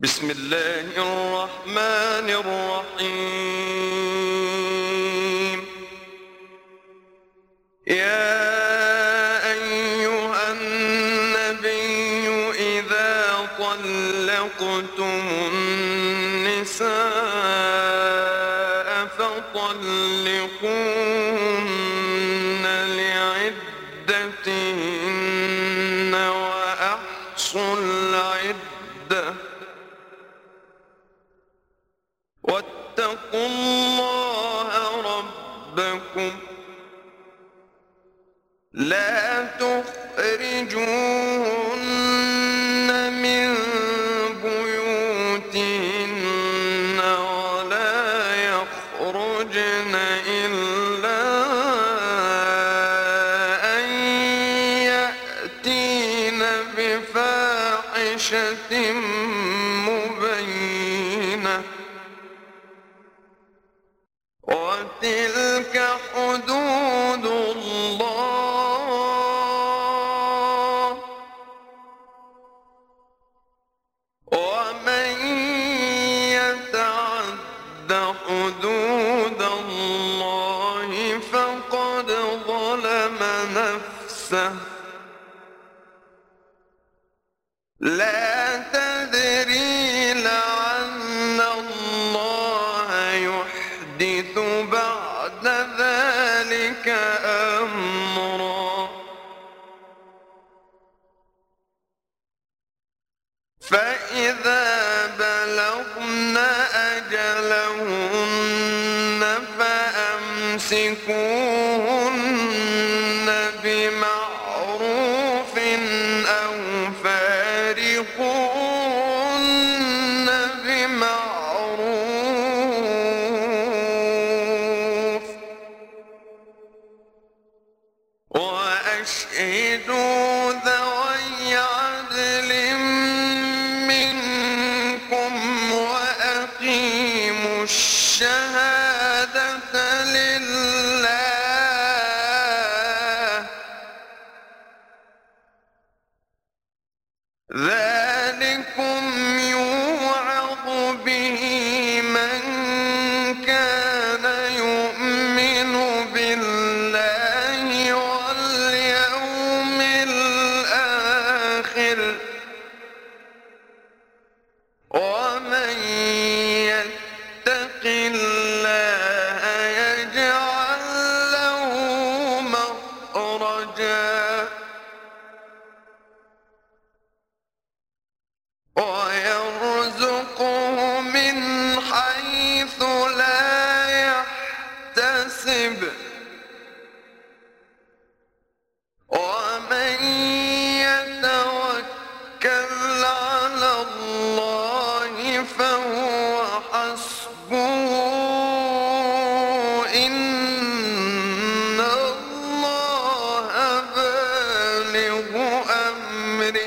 بسم الله الرحمن الرحيم. يا أيها النبي إذا طلقتم النساء فطلقوهن لعدتهن وأحصوا العدة واتقوا الله ربكم لا تخرجوهن من بيوتهن ولا يخرجن إلا أن يأتين بفاحشة مبينة وتلك حدود الله ومن يتعد حدود الله فقد ظلم نفسه لا تدري لعل الله يحدث بعد ذلك أمرا فإذا بلغن أجلهن فأمسكوهن بمعروف أو فارقوهن بمعروف وأشهدوا ذوي عدل منكم وأقيموا الشهادة لله ذلكم يوعظ به من كان يؤمن بالله واليوم الآخر ومن يتق الله يجعل له مخرجا ويرزقه من حيث لا يحتسب ومن يتوكل على الله فهو حسبه إن الله بالغ أمره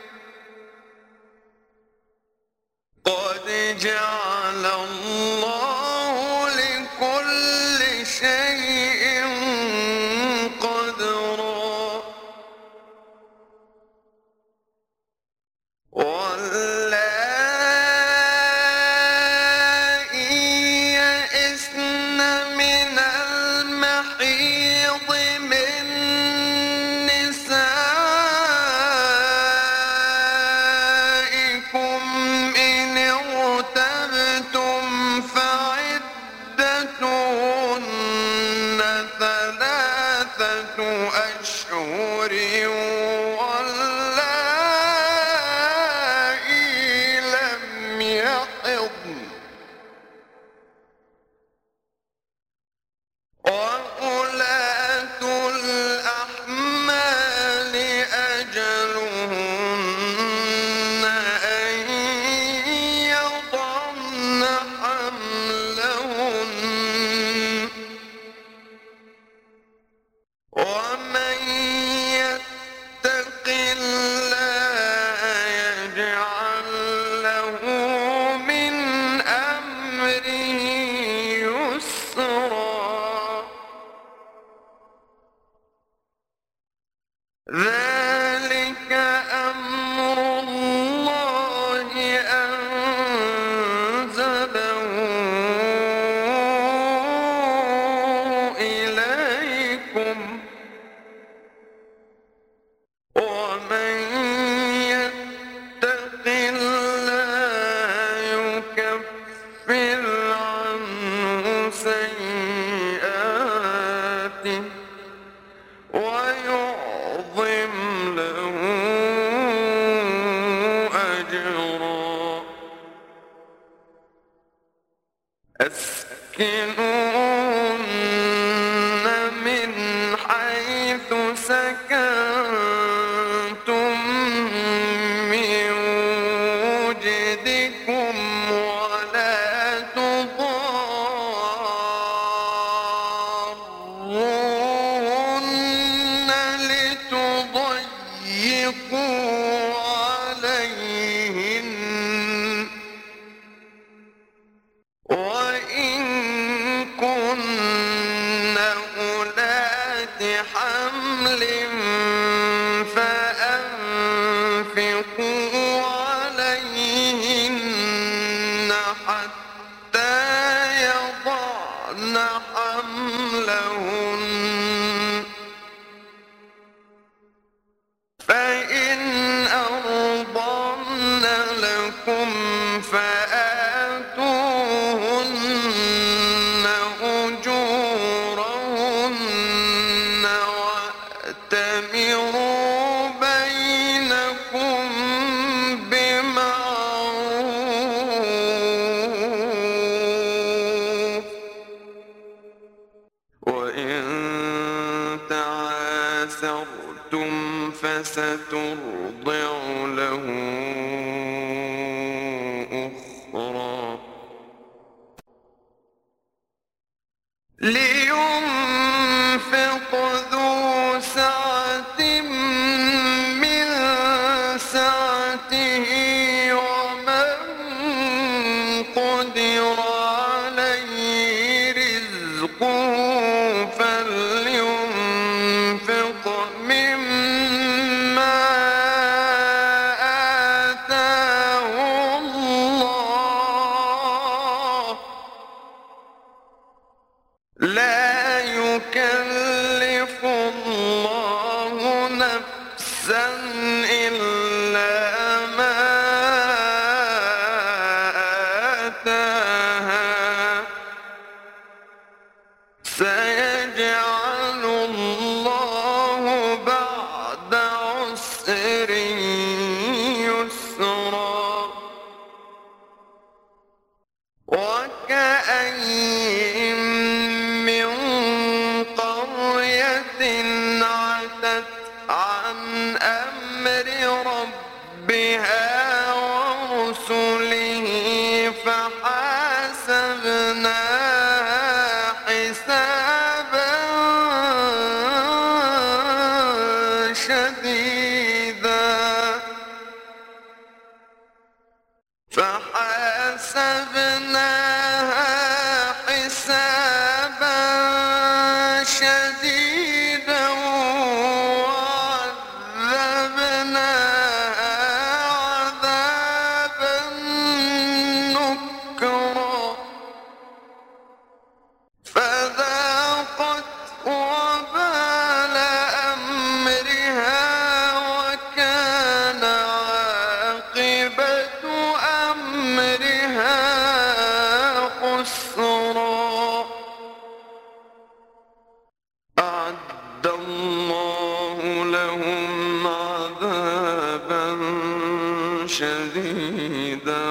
قد جعل الله لكل شيء قدرا واللائي يئسن من المحيض من نسائكم إن ارتبتم أسكنوهن من حيث سكنتم من وجدكم ولا تضاروهن لتضيقوا عليهن وإن كن أولات حمل فأنفقوا عليهن حتى يضعن حملهن فإن أرضعن لكم فآتوهن أجورهن وأتمروا بينكم بمعروف وإن تعاسرتم فسترضع له أخرى لينفق ذو سعة من سعته ومن قدر عليه رزقه فلينفق مما آتاه الله لا يكلف الله نفسا إلا ما آتاها سيجعل الله بعد عسر يسرا وكأين من قرية عتت عن أمر ربها ورسله فحاسبناها حسابا شديدا شديدا وعذبناها عذابا نكرا فذاقت وبال أمرها وكان عاقبة أمرها خسرا أعد الله لهم عذابا شديدا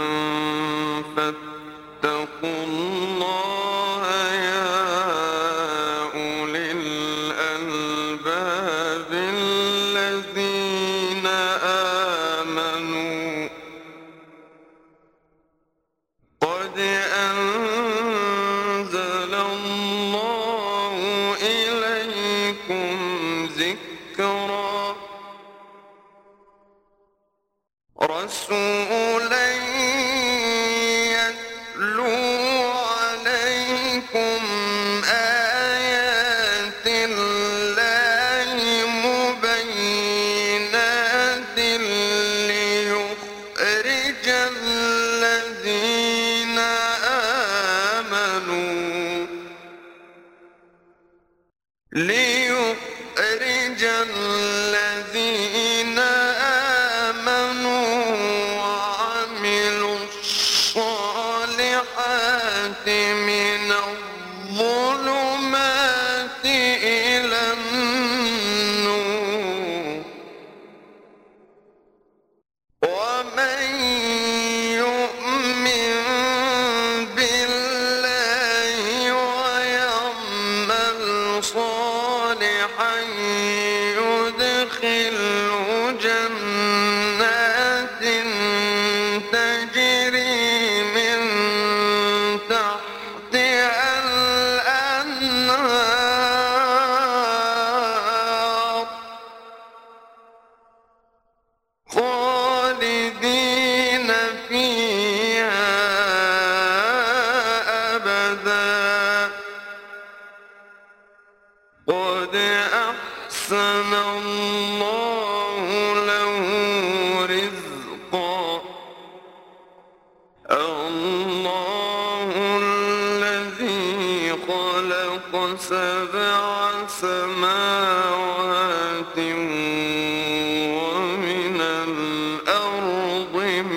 فاتقوا الله يا أولي الألباب الذين آمنوا قد أنزل الله إليكم ذكرا رسولا يتلو عليكم آيات الله مبينات ليخرج الذين آمنوا وعملوا الصالحات من الظلمات إلى النور ومن يؤمن بالله أحسن الله له رزقا الله الذي خلق 7 سماوات ومن الأرض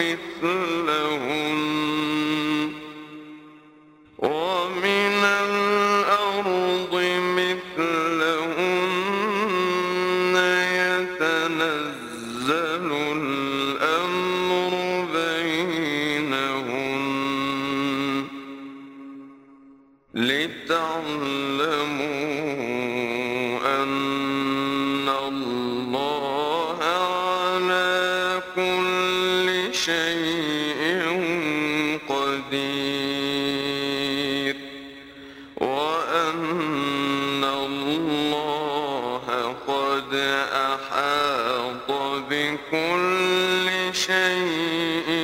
مثلهن يتنزل الأمر بينهن لتعلموا أن الله على كل شيء قدير وأن الله قد أحاط بكل شيء